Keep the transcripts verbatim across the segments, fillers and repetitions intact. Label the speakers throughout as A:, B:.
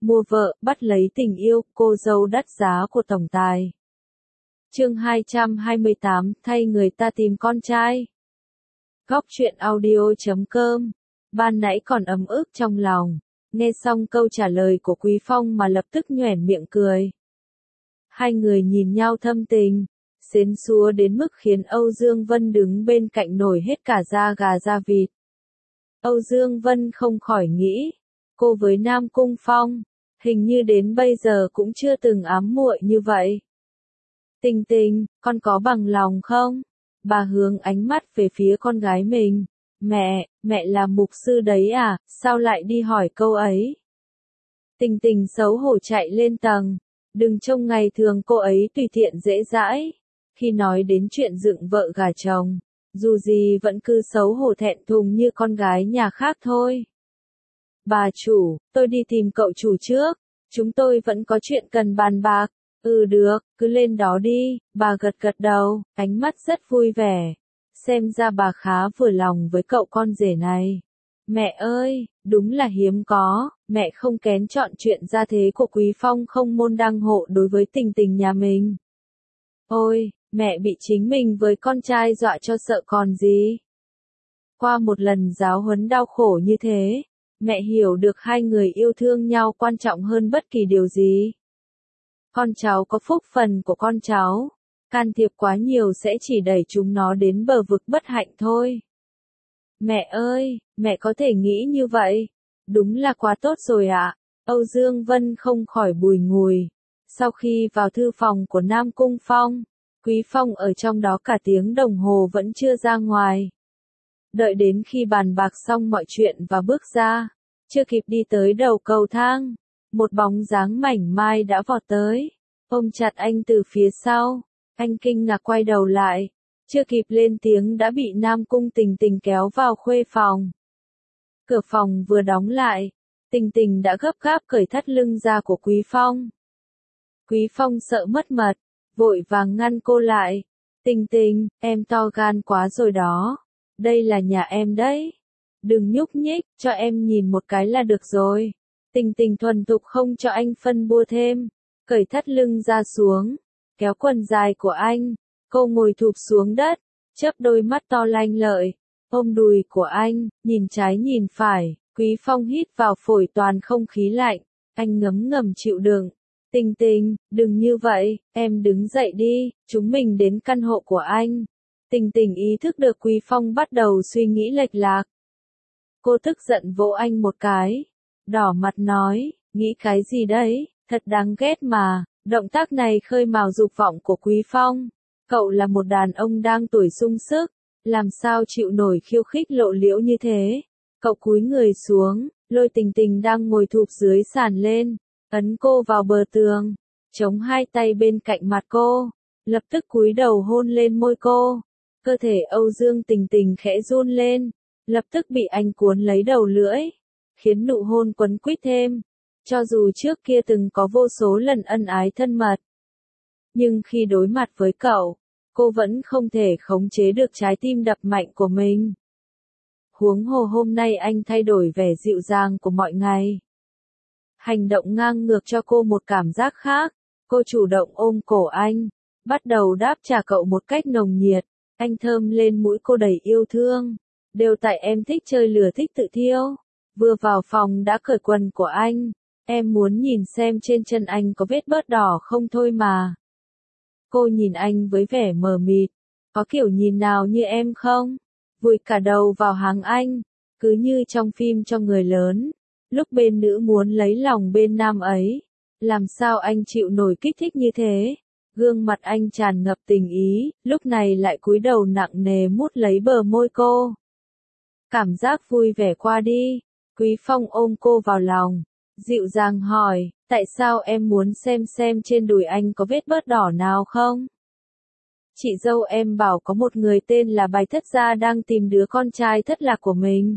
A: mua vợ, bắt lấy tình yêu, cô dâu đắt giá của tổng tài. Chương hai trăm hai mươi tám, thay người ta tìm con trai. Góc truyện audio chấm com. Ban nãy còn ấm ức trong lòng, nghe xong câu trả lời của Quý Phong mà lập tức nhoẻn miệng cười. Hai người nhìn nhau thâm tình, xến xúa đến mức khiến Âu Dương Vân đứng bên cạnh nổi hết cả da gà da vịt. Âu Dương Vân không khỏi nghĩ, cô với Nam Cung Phong, hình như đến bây giờ cũng chưa từng ám muội như vậy. Tình Tình, con có bằng lòng không? Bà hướng ánh mắt về phía con gái mình. Mẹ, mẹ là mục sư đấy à, sao lại đi hỏi câu ấy? Tình Tình xấu hổ chạy lên tầng. Đừng trông ngày thường cô ấy tùy tiện dễ dãi. Khi nói đến chuyện dựng vợ gả chồng, dù gì vẫn cứ xấu hổ thẹn thùng như con gái nhà khác thôi. Bà chủ, tôi đi tìm cậu chủ trước. Chúng tôi vẫn có chuyện cần bàn bạc. Ừ được, cứ lên đó đi, bà gật gật đầu, ánh mắt rất vui vẻ. Xem ra bà khá vừa lòng với cậu con rể này. Mẹ ơi, đúng là hiếm có, mẹ không kén chọn chuyện gia thế của Quý Phong không môn đăng hộ đối với Tình Tình nhà mình. Ôi, mẹ bị chính mình với con trai dọa cho sợ còn gì. Qua một lần giáo huấn đau khổ như thế, mẹ hiểu được hai người yêu thương nhau quan trọng hơn bất kỳ điều gì. Con cháu có phúc phần của con cháu, can thiệp quá nhiều sẽ chỉ đẩy chúng nó đến bờ vực bất hạnh thôi. Mẹ ơi, mẹ có thể nghĩ như vậy, đúng là quá tốt rồi ạ. Âu Dương Vân không khỏi bùi ngùi. Sau khi vào thư phòng của Nam Cung Phong, Quý Phong ở trong đó cả tiếng đồng hồ vẫn chưa ra ngoài. Đợi đến khi bàn bạc xong mọi chuyện và bước ra, chưa kịp đi tới đầu cầu thang, một bóng dáng mảnh mai đã vọt tới, ôm chặt anh từ phía sau. Anh kinh ngạc quay đầu lại, chưa kịp lên tiếng đã bị Nam Cung Tình Tình kéo vào khuê phòng. Cửa phòng vừa đóng lại, Tình Tình đã gấp gáp cởi thắt lưng ra của Quý Phong. Quý Phong sợ mất mật, vội vàng ngăn cô lại. Tình Tình, em to gan quá rồi đó. Đây là nhà em đấy. Đừng nhúc nhích, cho em nhìn một cái là được rồi. Tình Tình thuần thục không cho anh phân bua thêm, cởi thắt lưng ra xuống, kéo quần dài của anh, cô ngồi thụp xuống đất, chớp đôi mắt to lanh lợi, ôm đùi của anh, nhìn trái nhìn phải. Quý Phong hít vào phổi toàn không khí lạnh, anh ngấm ngầm chịu đựng. Tình Tình, đừng như vậy, em đứng dậy đi, chúng mình đến căn hộ của anh. Tình Tình ý thức được Quý Phong bắt đầu suy nghĩ lệch lạc. Cô tức giận vỗ anh một cái, đỏ mặt nói, nghĩ cái gì đấy, thật đáng ghét mà. Động tác này khơi mào dục vọng của Quý Phong. Cậu là một đàn ông đang tuổi sung sức, làm sao chịu nổi khiêu khích lộ liễu như thế. Cậu cúi người xuống, lôi Tình Tình đang ngồi thụp dưới sàn lên, ấn cô vào bờ tường, chống hai tay bên cạnh mặt cô, lập tức cúi đầu hôn lên môi cô. Cơ thể Âu Dương Tình Tình khẽ run lên, lập tức bị anh cuốn lấy đầu lưỡi, khiến nụ hôn quấn quýt thêm. Cho dù trước kia từng có vô số lần ân ái thân mật, nhưng khi đối mặt với cậu, cô vẫn không thể khống chế được trái tim đập mạnh của mình. Huống hồ hôm nay anh thay đổi vẻ dịu dàng của mọi ngày. Hành động ngang ngược cho cô một cảm giác khác, cô chủ động ôm cổ anh, bắt đầu đáp trả cậu một cách nồng nhiệt, anh thơm lên mũi cô đầy yêu thương. Đều tại em thích chơi lửa thích tự thiêu. Vừa vào phòng đã cởi quần của anh. Em muốn nhìn xem trên chân anh có vết bớt đỏ không thôi mà. Cô nhìn anh với vẻ mờ mịt. Có kiểu nhìn nào như em không? Vùi cả đầu vào háng anh. Cứ như trong phim cho người lớn. Lúc bên nữ muốn lấy lòng bên nam ấy. Làm sao anh chịu nổi kích thích như thế? Gương mặt anh tràn ngập tình ý. Lúc này lại cúi đầu nặng nề mút lấy bờ môi cô. Cảm giác vui vẻ qua đi. Quý Phong ôm cô vào lòng. Dịu dàng hỏi, tại sao em muốn xem xem trên đùi anh có vết bớt đỏ nào không? Chị dâu em bảo có một người tên là Bạch Thất Gia đang tìm đứa con trai thất lạc của mình.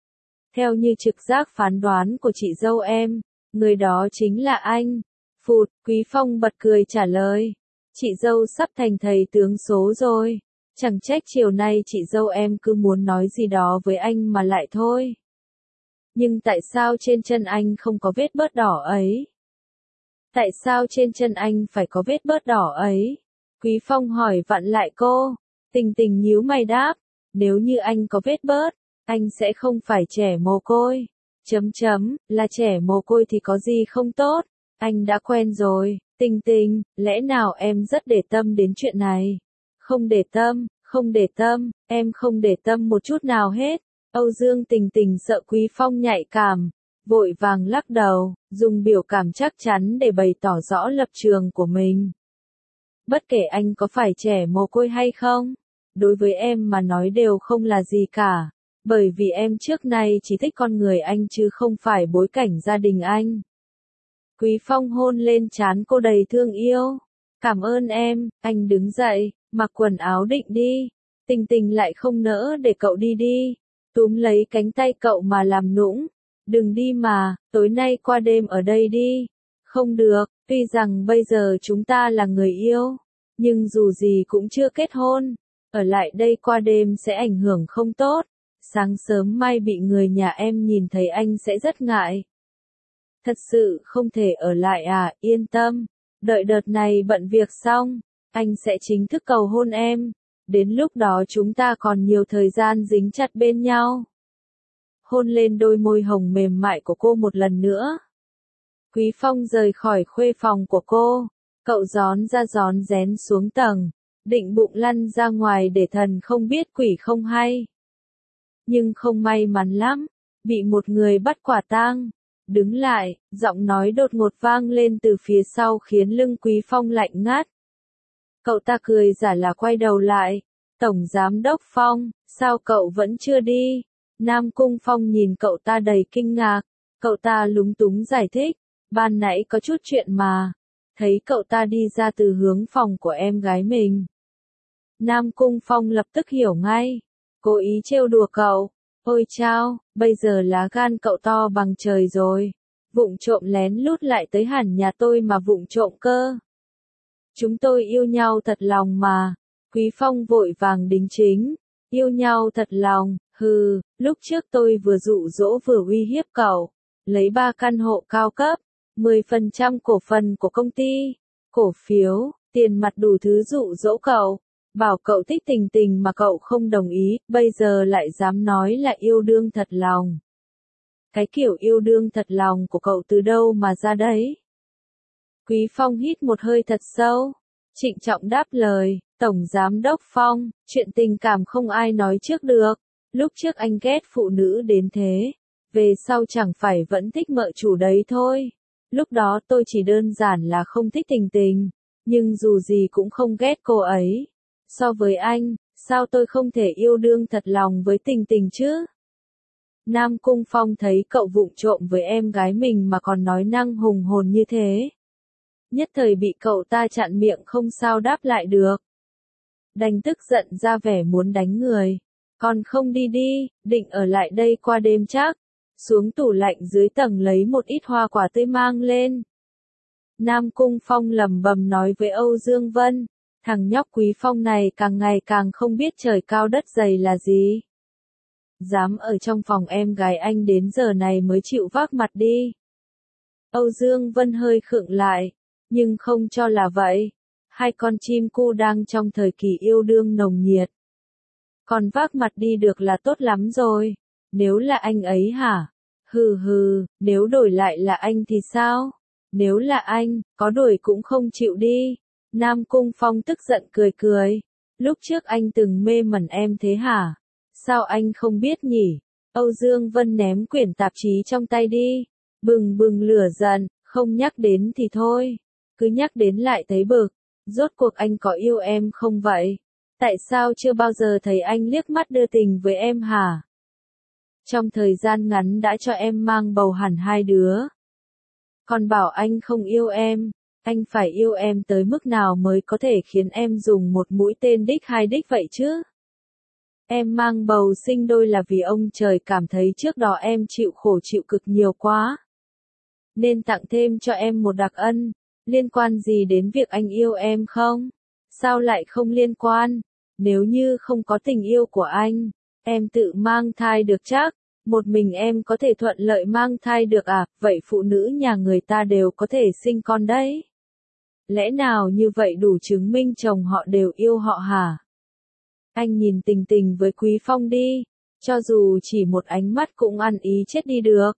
A: Theo như trực giác phán đoán của chị dâu em, người đó chính là anh. Phụt, Quý Phong bật cười trả lời. Chị dâu sắp thành thầy tướng số rồi. Chẳng trách chiều nay chị dâu em cứ muốn nói gì đó với anh mà lại thôi. Nhưng tại sao trên chân anh không có vết bớt đỏ ấy? Tại sao trên chân anh phải có vết bớt đỏ ấy? Quý Phong hỏi vặn lại cô. Tình Tình nhíu mày đáp. Nếu như anh có vết bớt, anh sẽ không phải trẻ mồ côi. Chấm chấm, là trẻ mồ côi thì có gì không tốt? Anh đã quen rồi. Tình Tình, lẽ nào em rất để tâm đến chuyện này? Không để tâm, không để tâm, em không để tâm một chút nào hết. Âu Dương Tình Tình sợ Quý Phong nhạy cảm, vội vàng lắc đầu, dùng biểu cảm chắc chắn để bày tỏ rõ lập trường của mình. Bất kể anh có phải trẻ mồ côi hay không, đối với em mà nói đều không là gì cả, bởi vì em trước nay chỉ thích con người anh chứ không phải bối cảnh gia đình anh. Quý Phong hôn lên trán cô đầy thương yêu. Cảm ơn em, anh đứng dậy, mặc quần áo định đi. Tình Tình lại không nỡ để cậu đi đi, túm lấy cánh tay cậu mà làm nũng. Đừng đi mà, tối nay qua đêm ở đây đi. Không được, tuy rằng bây giờ chúng ta là người yêu, nhưng dù gì cũng chưa kết hôn. Ở lại đây qua đêm sẽ ảnh hưởng không tốt. Sáng sớm mai bị người nhà em nhìn thấy anh sẽ rất ngại. Thật sự không thể ở lại à, yên tâm. Đợi đợt này bận việc xong, anh sẽ chính thức cầu hôn em. Đến lúc đó chúng ta còn nhiều thời gian dính chặt bên nhau. Hôn lên đôi môi hồng mềm mại của cô một lần nữa. Quý Phong rời khỏi khuê phòng của cô. Cậu gión ra gión rén xuống tầng, định bụng lăn ra ngoài để thần không biết quỷ không hay. Nhưng không may mắn lắm, bị một người bắt quả tang. Đứng lại, giọng nói đột ngột vang lên từ phía sau khiến lưng Quý Phong lạnh ngắt. Cậu ta cười giả là quay đầu lại. Tổng Giám đốc Phong, sao cậu vẫn chưa đi? Nam Cung Phong nhìn cậu ta đầy kinh ngạc. Cậu ta lúng túng giải thích. Ban nãy có chút chuyện mà. Thấy cậu ta đi ra từ hướng phòng của em gái mình. Nam Cung Phong lập tức hiểu ngay. Cố ý trêu đùa cậu. Ôi chao, bây giờ lá gan cậu to bằng trời rồi. Vụng trộm lén lút lại tới hẳn nhà tôi mà vụng trộm cơ. Chúng tôi yêu nhau thật lòng mà. Quý Phong vội vàng đính chính. Yêu nhau thật lòng, hừ, lúc trước tôi vừa dụ dỗ vừa uy hiếp cậu. Lấy ba căn hộ cao cấp, mười phần trăm cổ phần của công ty, cổ phiếu, tiền mặt đủ thứ dụ dỗ cậu. Bảo cậu thích Tình Tình mà cậu không đồng ý, bây giờ lại dám nói là yêu đương thật lòng. Cái kiểu yêu đương thật lòng của cậu từ đâu mà ra đấy? Quý Phong hít một hơi thật sâu, trịnh trọng đáp lời, Tổng Giám đốc Phong, chuyện tình cảm không ai nói trước được. Lúc trước anh ghét phụ nữ đến thế, về sau chẳng phải vẫn thích mợ chủ đấy thôi. Lúc đó tôi chỉ đơn giản là không thích Tình Tình, nhưng dù gì cũng không ghét cô ấy. So với anh, sao tôi không thể yêu đương thật lòng với Tình Tình chứ? Nam Cung Phong thấy cậu vụng trộm với em gái mình mà còn nói năng hùng hồn như thế. Nhất thời bị cậu ta chặn miệng không sao đáp lại được. Đành tức giận ra vẻ muốn đánh người. Còn không đi đi, định ở lại đây qua đêm chắc. Xuống tủ lạnh dưới tầng lấy một ít hoa quả tươi mang lên. Nam Cung Phong lẩm bẩm nói với Âu Dương Vân. Thằng nhóc Quý Phong này càng ngày càng không biết trời cao đất dày là gì. Dám ở trong phòng em gái anh đến giờ này mới chịu vác mặt đi. Âu Dương Vân hơi khựng lại, nhưng không cho là vậy. Hai con chim cu đang trong thời kỳ yêu đương nồng nhiệt. Còn vác mặt đi được là tốt lắm rồi. Nếu là anh ấy hả? Hừ hừ, nếu đổi lại là anh thì sao? Nếu là anh, có đổi cũng không chịu đi. Nam Cung Phong tức giận cười cười. Lúc trước anh từng mê mẩn em thế hả? Sao anh không biết nhỉ? Âu Dương Vân ném quyển tạp chí trong tay đi. Bừng bừng lửa giận, không nhắc đến thì thôi. Cứ nhắc đến lại thấy bực. Rốt cuộc anh có yêu em không vậy? Tại sao chưa bao giờ thấy anh liếc mắt đưa tình với em hả? Trong thời gian ngắn đã cho em mang bầu hẳn hai đứa. Còn bảo anh không yêu em. Anh phải yêu em tới mức nào mới có thể khiến em dùng một mũi tên đích hai đích vậy chứ? Em mang bầu sinh đôi là vì ông trời cảm thấy trước đó em chịu khổ chịu cực nhiều quá. Nên tặng thêm cho em một đặc ân. Liên quan gì đến việc anh yêu em không? Sao lại không liên quan? Nếu như không có tình yêu của anh, em tự mang thai được chắc. Một mình em có thể thuận lợi mang thai được à, vậy phụ nữ nhà người ta đều có thể sinh con đấy. Lẽ nào như vậy đủ chứng minh chồng họ đều yêu họ hả? Anh nhìn Tình Tình với Quý Phong đi, cho dù chỉ một ánh mắt cũng ăn ý chết đi được.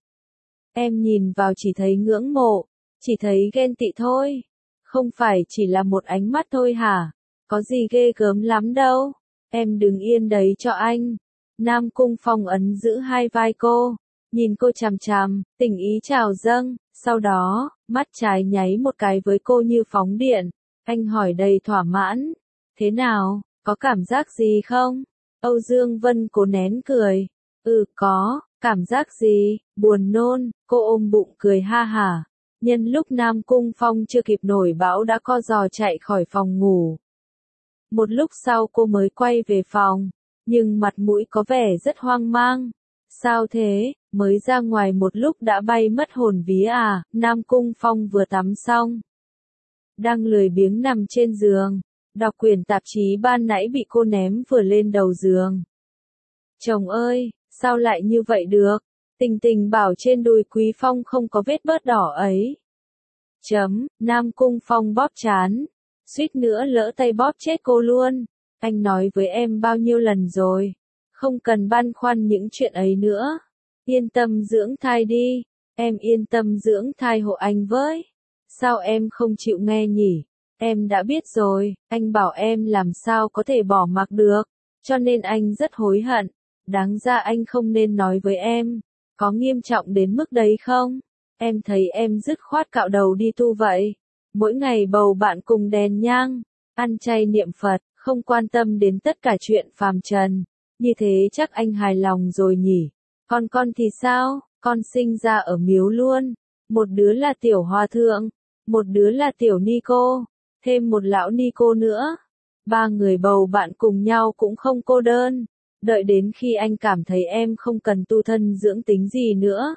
A: Em nhìn vào chỉ thấy ngưỡng mộ, chỉ thấy ghen tị thôi. Không phải chỉ là một ánh mắt thôi hả? Có gì ghê gớm lắm đâu. Em đứng yên đấy cho anh. Nam Cung Phong ấn giữ hai vai cô, nhìn cô chằm chằm, tình ý trào dâng, sau đó, mắt trái nháy một cái với cô như phóng điện. Anh hỏi đầy thỏa mãn, thế nào, có cảm giác gì không? Âu Dương Vân cố nén cười, ừ có, cảm giác gì, buồn nôn, cô ôm bụng cười ha hả. Nhân lúc Nam Cung Phong chưa kịp nổi bão đã co giò chạy khỏi phòng ngủ. Một lúc sau cô mới quay về phòng, nhưng mặt mũi có vẻ rất hoang mang. Sao thế, mới ra ngoài một lúc đã bay mất hồn vía à? Nam Cung Phong vừa tắm xong, đang lười biếng nằm trên giường, đọc quyển tạp chí ban nãy bị cô ném vừa lên đầu giường. Chồng ơi, sao lại như vậy được? Tình Tình bảo trên đùi Quý Phong không có vết bớt đỏ ấy. Chấm, Nam Cung Phong bóp trán, suýt nữa lỡ tay bóp chết cô luôn. Anh nói với em bao nhiêu lần rồi, không cần băn khoăn những chuyện ấy nữa. Yên tâm dưỡng thai đi, em yên tâm dưỡng thai hộ anh với. Sao em không chịu nghe nhỉ? Em đã biết rồi, anh bảo em làm sao có thể bỏ mặc được, cho nên anh rất hối hận. Đáng ra anh không nên nói với em, có nghiêm trọng đến mức đấy không? Em thấy em dứt khoát cạo đầu đi tu vậy. Mỗi ngày bầu bạn cùng đèn nhang, ăn chay niệm Phật, không quan tâm đến tất cả chuyện phàm trần. Như thế chắc anh hài lòng rồi nhỉ? Còn con thì sao? Con sinh ra ở miếu luôn. Một đứa là tiểu hòa thượng, một đứa là tiểu ni cô, thêm một lão ni cô nữa. Ba người bầu bạn cùng nhau cũng không cô đơn. Đợi đến khi anh cảm thấy em không cần tu thân dưỡng tính gì nữa,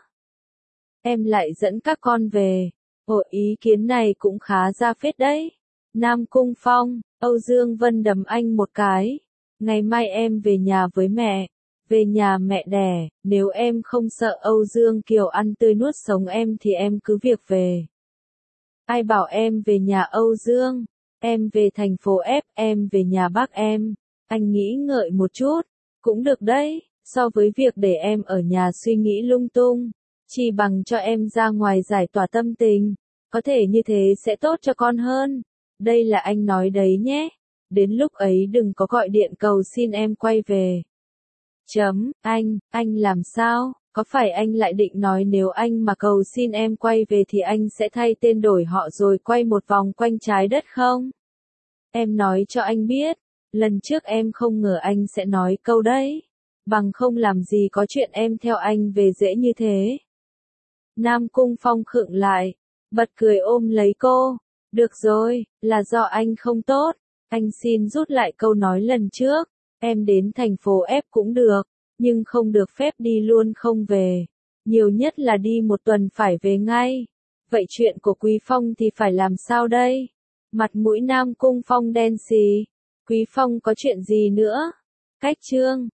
A: em lại dẫn các con về. Ồ, ý kiến này cũng khá ra phết đấy. Nam Cung Phong, Âu Dương Vân đấm anh một cái. Ngày mai em về nhà với mẹ, về nhà mẹ đẻ, nếu em không sợ Âu Dương Kiều ăn tươi nuốt sống em thì em cứ việc về. Ai bảo em về nhà Âu Dương, em về thành phố F, em về nhà bác em. Anh nghĩ ngợi một chút, cũng được đấy, so với việc để em ở nhà suy nghĩ lung tung, chỉ bằng cho em ra ngoài giải tỏa tâm tình, có thể như thế sẽ tốt cho con hơn. Đây là anh nói đấy nhé, đến lúc ấy đừng có gọi điện cầu xin em quay về. Chấm, anh, anh làm sao, có phải anh lại định nói nếu anh mà cầu xin em quay về thì anh sẽ thay tên đổi họ rồi quay một vòng quanh trái đất không? Em nói cho anh biết, lần trước em không ngờ anh sẽ nói câu đấy, bằng không làm gì có chuyện em theo anh về dễ như thế. Nam Cung Phong khựng lại, bật cười ôm lấy cô. Được rồi, là do anh không tốt, anh xin rút lại câu nói lần trước, em đến thành phố F cũng được, nhưng không được phép đi luôn không về, nhiều nhất là đi một tuần phải về ngay. Vậy chuyện của Quý Phong thì phải làm sao đây? Mặt mũi Nam Cung Phong đen xì. Quý Phong có chuyện gì nữa? Cách chương